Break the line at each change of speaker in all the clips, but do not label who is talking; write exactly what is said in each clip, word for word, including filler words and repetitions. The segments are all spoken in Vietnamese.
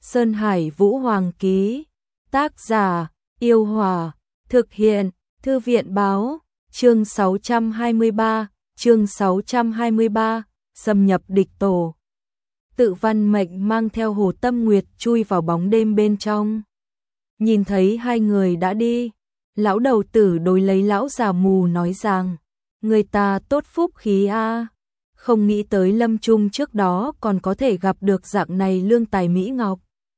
Sơn Hải Vũ Hoàng ký. Tác giả: Yêu Hòa. Thực hiện: Thư viện báo. Chương sáu trăm hai mươi ba, chương sáu trăm hai mươi ba, xâm nhập địch tổ. Tự Văn Mệnh mang theo Hồ Tâm Nguyệt chui vào bóng đêm bên trong. Nhìn thấy hai người đã đi, lão đầu tử đối lấy lão già mù nói rằng, người ta tốt phúc khí a, không nghĩ tới lâm chung trước đó còn có thể gặp được dạng này lương tài mỹ ngọc.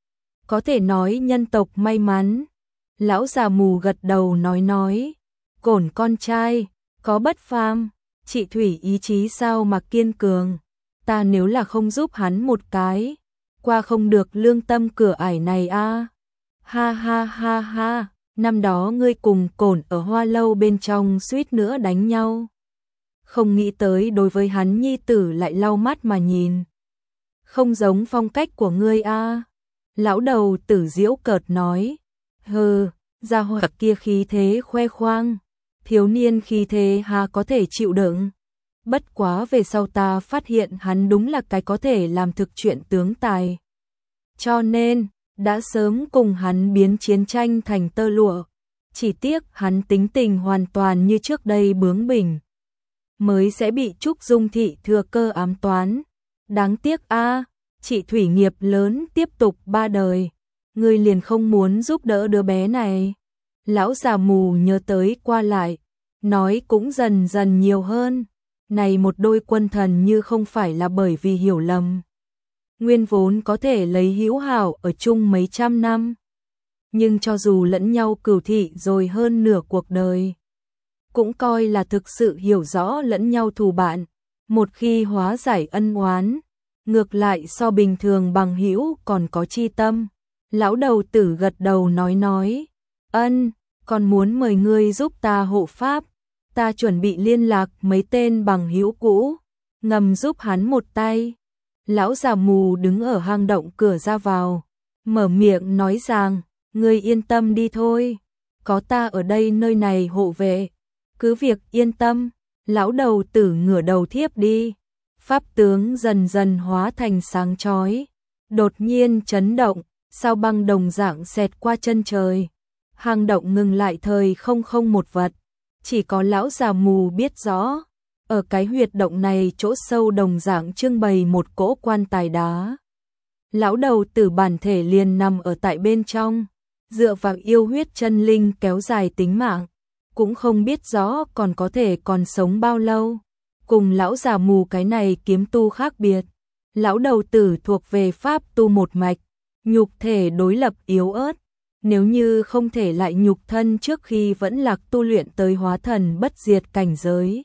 Có thể nói nhân tộc may mắn. Lão già mù gật đầu nói nói, Cổn con trai, có bất phàm, chị Thủy ý chí sao mà kiên cường, ta nếu là không giúp hắn một cái, qua không được lương tâm cửa ải này a. Ha ha ha ha, năm đó ngươi cùng Cổn ở Hoa Lâu bên trong suýt nữa đánh nhau. Không nghĩ tới đối với hắn nhi tử lại lau mắt mà nhìn. Không giống phong cách của ngươi a. Lão đầu tử giễu cợt nói, hừ, gia hỏa kia khí thế khoe khoang, thiếu niên khí thế hà có thể chịu đựng. Bất quá về sau ta phát hiện hắn đúng là cái có thể làm thực chuyện tướng tài. Cho nên, đã sớm cùng hắn biến chiến tranh thành tơ lụa. Chỉ tiếc hắn tính tình hoàn toàn như trước đây bướng bỉnh, mới sẽ bị Trúc Dung thị thừa cơ ám toán. Đáng tiếc a, chị Thủy nghiệp lớn tiếp tục ba đời, ngươi liền không muốn giúp đỡ đứa bé này. Lão già mù nhớ tới qua lại, nói cũng dần dần nhiều hơn. Này một đôi quân thần như không phải là bởi vì hiểu lầm, nguyên vốn có thể lấy hữu hảo ở chung mấy trăm năm. Nhưng cho dù lẫn nhau cừu thị rồi hơn nửa cuộc đời, cũng coi là thực sự hiểu rõ lẫn nhau thù bạn. Một khi hóa giải ân oán, ngược lại so bình thường bằng hữu còn có chi tâm. Lão đầu tử gật đầu nói nói, ân, còn muốn mời ngươi giúp ta hộ pháp. Ta chuẩn bị liên lạc mấy tên bằng hữu cũ, ngầm giúp hắn một tay. Lão già mù đứng ở hang động cửa ra vào, mở miệng nói rằng, ngươi yên tâm đi thôi, có ta ở đây nơi này hộ vệ, cứ việc yên tâm. Lão đầu tử ngửa đầu thiếp đi, pháp tướng dần dần hóa thành sáng chói, đột nhiên chấn động, sao băng đồng dạng xẹt qua chân trời. Hang động ngừng lại thời không không một vật, chỉ có lão già mù biết rõ, ở cái huyệt động này chỗ sâu đồng dạng trưng bày một cỗ quan tài đá. Lão đầu tử bản thể liền nằm ở tại bên trong, dựa vào yêu huyết chân linh kéo dài tính mạng, cũng không biết rõ còn có thể còn sống bao lâu. Cùng lão già mù cái này kiếm tu khác biệt, lão đầu tử thuộc về pháp tu một mạch, nhục thể đối lập yếu ớt. Nếu như không thể lại nhục thân trước khi vẫn lạc tu luyện tới hóa thần bất diệt cảnh giới,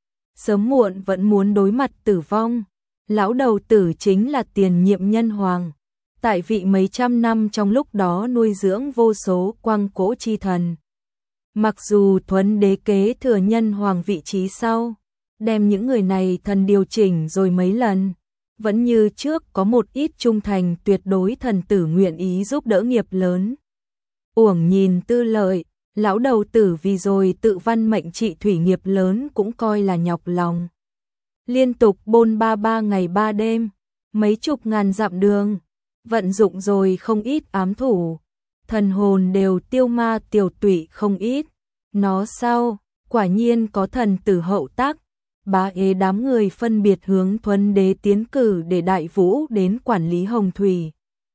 sớm muộn vẫn muốn đối mặt tử vong. Lão đầu tử chính là tiền nhiệm nhân hoàng, tại vị mấy trăm năm trong lúc đó nuôi dưỡng vô số quang cỗ chi thần. Mặc dù Thuấn đế kế thừa nhân hoàng vị trí sau, đem những người này thần điều chỉnh rồi mấy lần, vẫn như trước có một ít trung thành tuyệt đối thần tử nguyện ý giúp đỡ nghiệp lớn. Uổng nhìn tư lợi, lão đầu tử vì rồi tự Văn Mệnh trị Thủy nghiệp lớn cũng coi là nhọc lòng. Liên tục bôn ba ba ngày ba đêm, mấy chục ngàn dặm đường, vận dụng rồi không ít ám thủ, thần hồn đều tiêu ma tiểu tụy không ít. Nó sau, quả nhiên có thần tử hậu tác, bá ế đám người phân biệt hướng Thuấn đế tiến cử để Đại Vũ đến quản lý Hồng Thủy.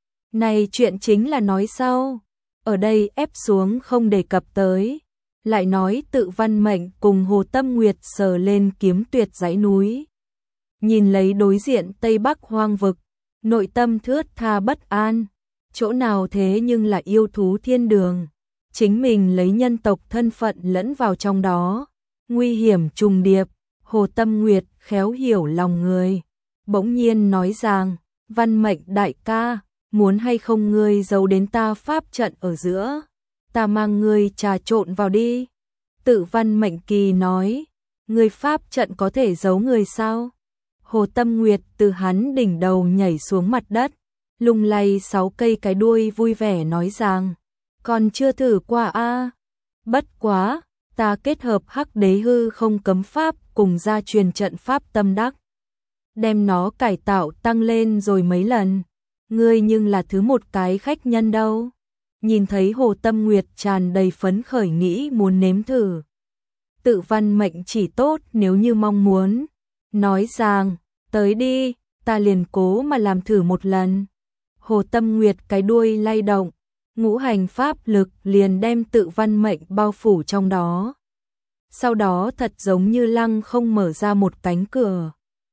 Này chuyện chính là nói sau, ở đây ép xuống không đề cập tới, lại nói tự Văn Mệnh cùng Hồ Tâm Nguyệt sờ lên kiếm tuyệt dãy núi. Nhìn lấy đối diện Tây Bắc hoang vực, nội tâm thướt tha bất an, chỗ nào thế nhưng là yêu thú thiên đường, chính mình lấy nhân tộc thân phận lẫn vào trong đó, nguy hiểm trùng điệp. Hồ Tâm Nguyệt khéo hiểu lòng người, bỗng nhiên nói rằng, Văn Mệnh đại ca, muốn hay không ngươi giấu đến ta pháp trận ở giữa, ta mang ngươi trà trộn vào đi. Tự Văn Mệnh kỳ nói, ngươi pháp trận có thể giấu người sao? Hồ Tâm Nguyệt từ hắn đỉnh đầu nhảy xuống mặt đất, lung lay sáu cây cái đuôi vui vẻ nói rằng, còn chưa thử qua a. Bất quá, ta kết hợp Hắc Đế hư không cấm pháp cùng gia truyền trận pháp tâm đắc, đem nó cải tạo tăng lên rồi mấy lần. ngươi nhưng là thứ một cái khách nhân đâu. Nhìn thấy Hồ Tâm Nguyệt tràn đầy phấn khởi nghĩ muốn nếm thử. Tự Văn Mệnh chỉ tốt nếu như mong muốn, nói rằng, tới đi, ta liền cố mà làm thử một lần. Hồ Tâm Nguyệt cái đuôi lay động, ngũ hành pháp lực liền đem Tự Văn Mệnh bao phủ trong đó. Sau đó thật giống như lăng không mở ra một cánh cửa,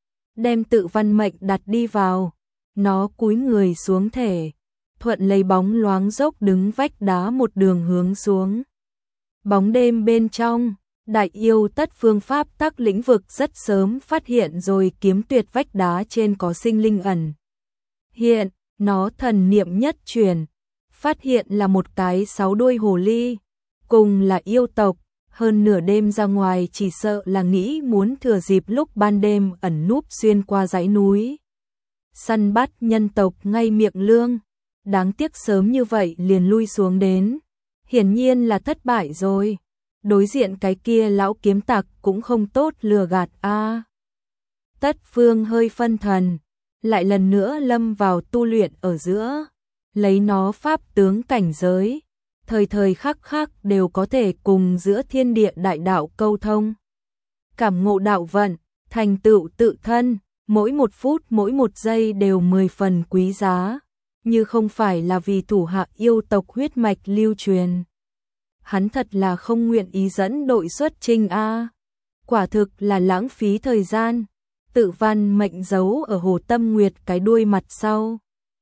đem Tự Văn Mệnh đặt đi vào. Nó cúi người xuống thể, thuận lấy bóng loáng dốc đứng vách đá một đường hướng xuống. Bóng đêm bên trong, đại yêu tất phương pháp tắc lĩnh vực rất sớm phát hiện rồi kiếm tuyệt vách đá trên có sinh linh ẩn. Hiện, nó thần niệm nhất truyền, phát hiện là một cái sáu đuôi hồ ly, cùng là yêu tộc, hơn nửa đêm ra ngoài chỉ sợ là nghĩ muốn thừa dịp lúc ban đêm ẩn núp xuyên qua dãy núi. Săn bắt nhân tộc ngay miệng lương, đáng tiếc sớm như vậy liền lui xuống đến, hiển nhiên là thất bại rồi. Đối diện cái kia lão kiếm tặc cũng không tốt lừa gạt a. À. Tất Phương hơi phân thần, lại lần nữa lâm vào tu luyện ở giữa, lấy nó pháp tướng cảnh giới, thời thời khắc khắc đều có thể cùng giữa thiên địa đại đạo câu thông. Cảm ngộ đạo vận, thành tựu tự thân, mỗi một phút mỗi một giây đều mười phần quý giá, như không phải là vì thủ hạ yêu tộc huyết mạch lưu truyền. Hắn thật là không nguyện ý dẫn đội xuất chinh a. À. Quả thực là lãng phí thời gian. Tự Văn Mệnh giấu ở Hồ Tâm Nguyệt cái đuôi mặt sau,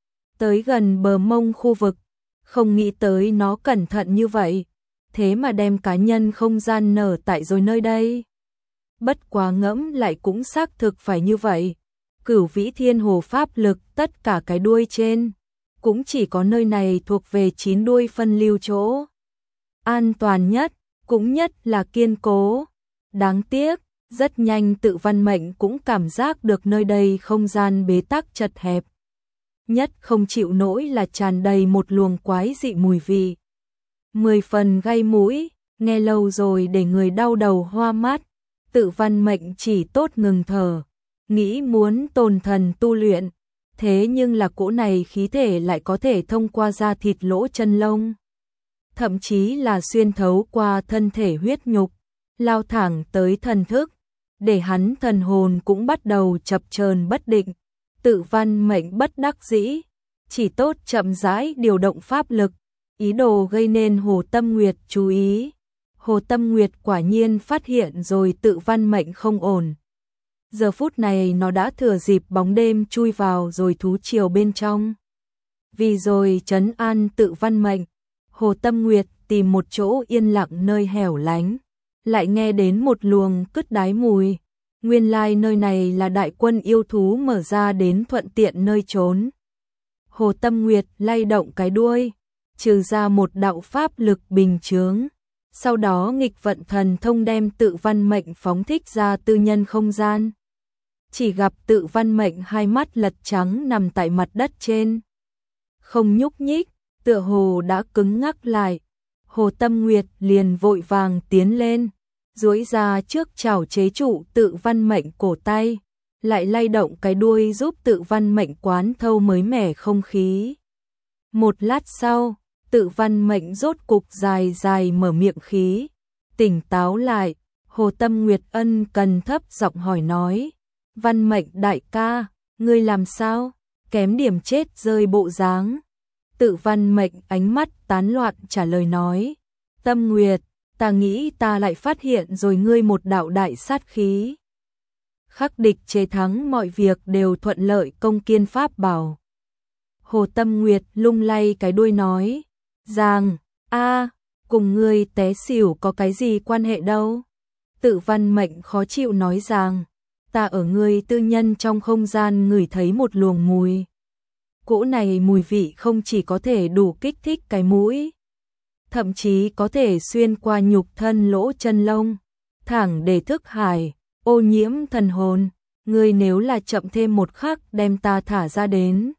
tới gần bờ mông khu vực, không nghĩ tới nó cẩn thận như vậy, thế mà đem cá nhân không gian nở tại rồi nơi đây. Bất quá ngẫm lại cũng xác thực phải như vậy. Cửu Vĩ Thiên Hồ pháp lực tất cả cái đuôi trên, cũng chỉ có nơi này thuộc về chín đuôi phân lưu chỗ. An toàn nhất, cũng nhất là kiên cố. Đáng tiếc, rất nhanh Tự Văn Mệnh cũng cảm giác được nơi đây không gian bế tắc chật hẹp. Nhất không chịu nổi là tràn đầy một luồng quái dị mùi vị. Mười phần gây mũi, nghe lâu rồi để người đau đầu hoa mắt. Tự Văn Mệnh chỉ tốt ngừng thở, nghĩ muốn tồn thần tu luyện. Thế nhưng là cỗ này khí thể lại có thể thông qua da thịt lỗ chân lông, thậm chí là xuyên thấu qua thân thể huyết nhục, lao thẳng tới thần thức, để hắn thần hồn cũng bắt đầu chập chờn bất định. Tự Văn Mệnh bất đắc dĩ, chỉ tốt chậm rãi điều động pháp lực, ý đồ gây nên Hồ Tâm Nguyệt chú ý. Hồ Tâm Nguyệt quả nhiên phát hiện rồi Tự Văn Mệnh không ổn. Giờ phút này nó đã thừa dịp bóng đêm chui vào rồi thú triều bên trong. Vì rồi trấn an Tự Văn Mệnh, Hồ Tâm Nguyệt tìm một chỗ yên lặng nơi hẻo lánh, lại nghe đến một luồng cứt đái mùi. Nguyên lai nơi này là đại quân yêu thú mở ra đến thuận tiện nơi trốn. Hồ Tâm Nguyệt lay động cái đuôi, trừ ra một đạo pháp lực bình chướng. Sau đó nghịch vận thần thông đem Tự Văn Mệnh phóng thích ra tư nhân không gian. Chỉ gặp Tự Văn Mệnh hai mắt lật trắng nằm tại mặt đất trên, không nhúc nhích, tựa hồ đã cứng ngắc lại. Hồ Tâm Nguyệt liền vội vàng tiến lên, duỗi ra trước chảo chế trụ Tự Văn Mệnh cổ tay, lại lay động cái đuôi giúp Tự Văn Mệnh quán thâu mới mẻ không khí. Một lát sau, Tự Văn Mệnh rốt cục dài dài mở miệng khí, tỉnh táo lại. Hồ Tâm Nguyệt ân cần thấp giọng hỏi nói, Văn Mệnh đại ca, ngươi làm sao, kém điểm chết rơi bộ dáng. Tự Văn Mệnh ánh mắt tán loạn trả lời nói, Tâm Nguyệt, ta nghĩ ta lại phát hiện rồi ngươi một đạo đại sát khí. Khắc địch chế thắng mọi việc đều thuận lợi công kiên pháp bảo. Hồ Tâm Nguyệt lung lay cái đuôi nói, rằng, a, cùng ngươi té xỉu có cái gì quan hệ đâu. Tự Văn Mệnh khó chịu nói rằng, ta ở ngươi tư nhân trong không gian ngửi thấy một luồng mùi. Cỗ này mùi vị không chỉ có thể đủ kích thích cái mũi, thậm chí có thể xuyên qua nhục thân lỗ chân lông, thẳng để thức hải, ô nhiễm thần hồn. Ngươi nếu là chậm thêm một khắc đem ta thả ra đến,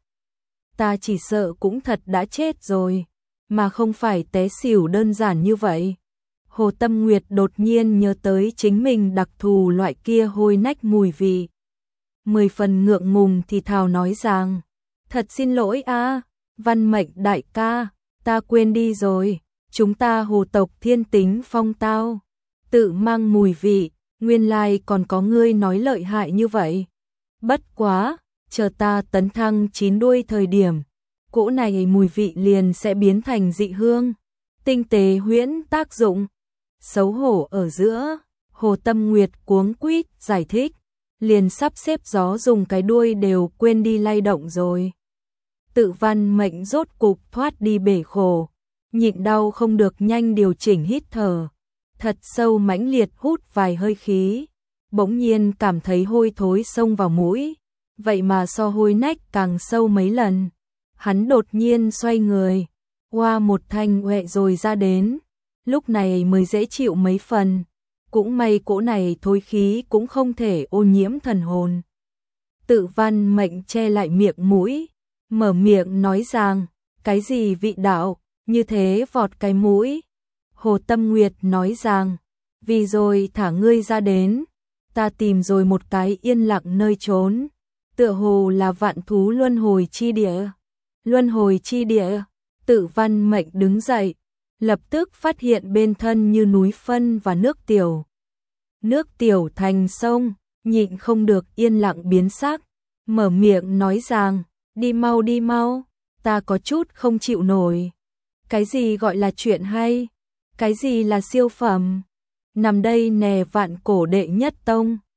ta chỉ sợ cũng thật đã chết rồi, mà không phải té xỉu đơn giản như vậy. Hồ Tâm Nguyệt đột nhiên nhớ tới chính mình đặc thù loại kia hôi nách mùi vị. Mười phần ngượng ngùng thì thào nói rằng, Thật xin lỗi a, Văn Mệnh đại ca, ta quên đi rồi, chúng ta Hồ tộc thiên tính phong tao, tự mang mùi vị, nguyên lai còn có ngươi nói lợi hại như vậy. Bất quá, chờ ta tấn thăng chín đuôi thời điểm, cỗ này mùi vị liền sẽ biến thành dị hương, tinh tế huyễn tác dụng. Xấu hổ ở giữa, Hồ Tâm Nguyệt cuống quýt giải thích, liền sắp xếp gió dùng cái đuôi đều quên đi lay động rồi. Tự Văn Mệnh rốt cục thoát đi bể khổ, nhịn đau không được nhanh điều chỉnh hít thở, thật sâu mãnh liệt hút vài hơi khí, bỗng nhiên cảm thấy hôi thối xông vào mũi, vậy mà so hôi nách càng sâu mấy lần. Hắn đột nhiên xoay người, qua một thanh huệ rồi ra đến, lúc này mới dễ chịu mấy phần, cũng may cỗ này thối khí cũng không thể ô nhiễm thần hồn. Tự Văn Mệnh che lại miệng mũi, mở miệng nói rằng, cái gì vị đạo, như thế vọt cái mũi. Hồ Tâm Nguyệt nói rằng, vì rồi thả ngươi ra đến, ta tìm rồi một cái yên lặng nơi trốn, tựa hồ là vạn thú luân hồi chi địa. Luân hồi chi địa, Tự Văn Mệnh đứng dậy, lập tức phát hiện bên thân như núi phân và nước tiểu. Nước tiểu thành sông, nhịn không được yên lặng biến sắc, mở miệng nói rằng, đi mau đi mau, ta có chút không chịu nổi. Cái gì gọi là chuyện hay? Cái gì là siêu phẩm? Nằm đây nè vạn cổ đệ nhất tông,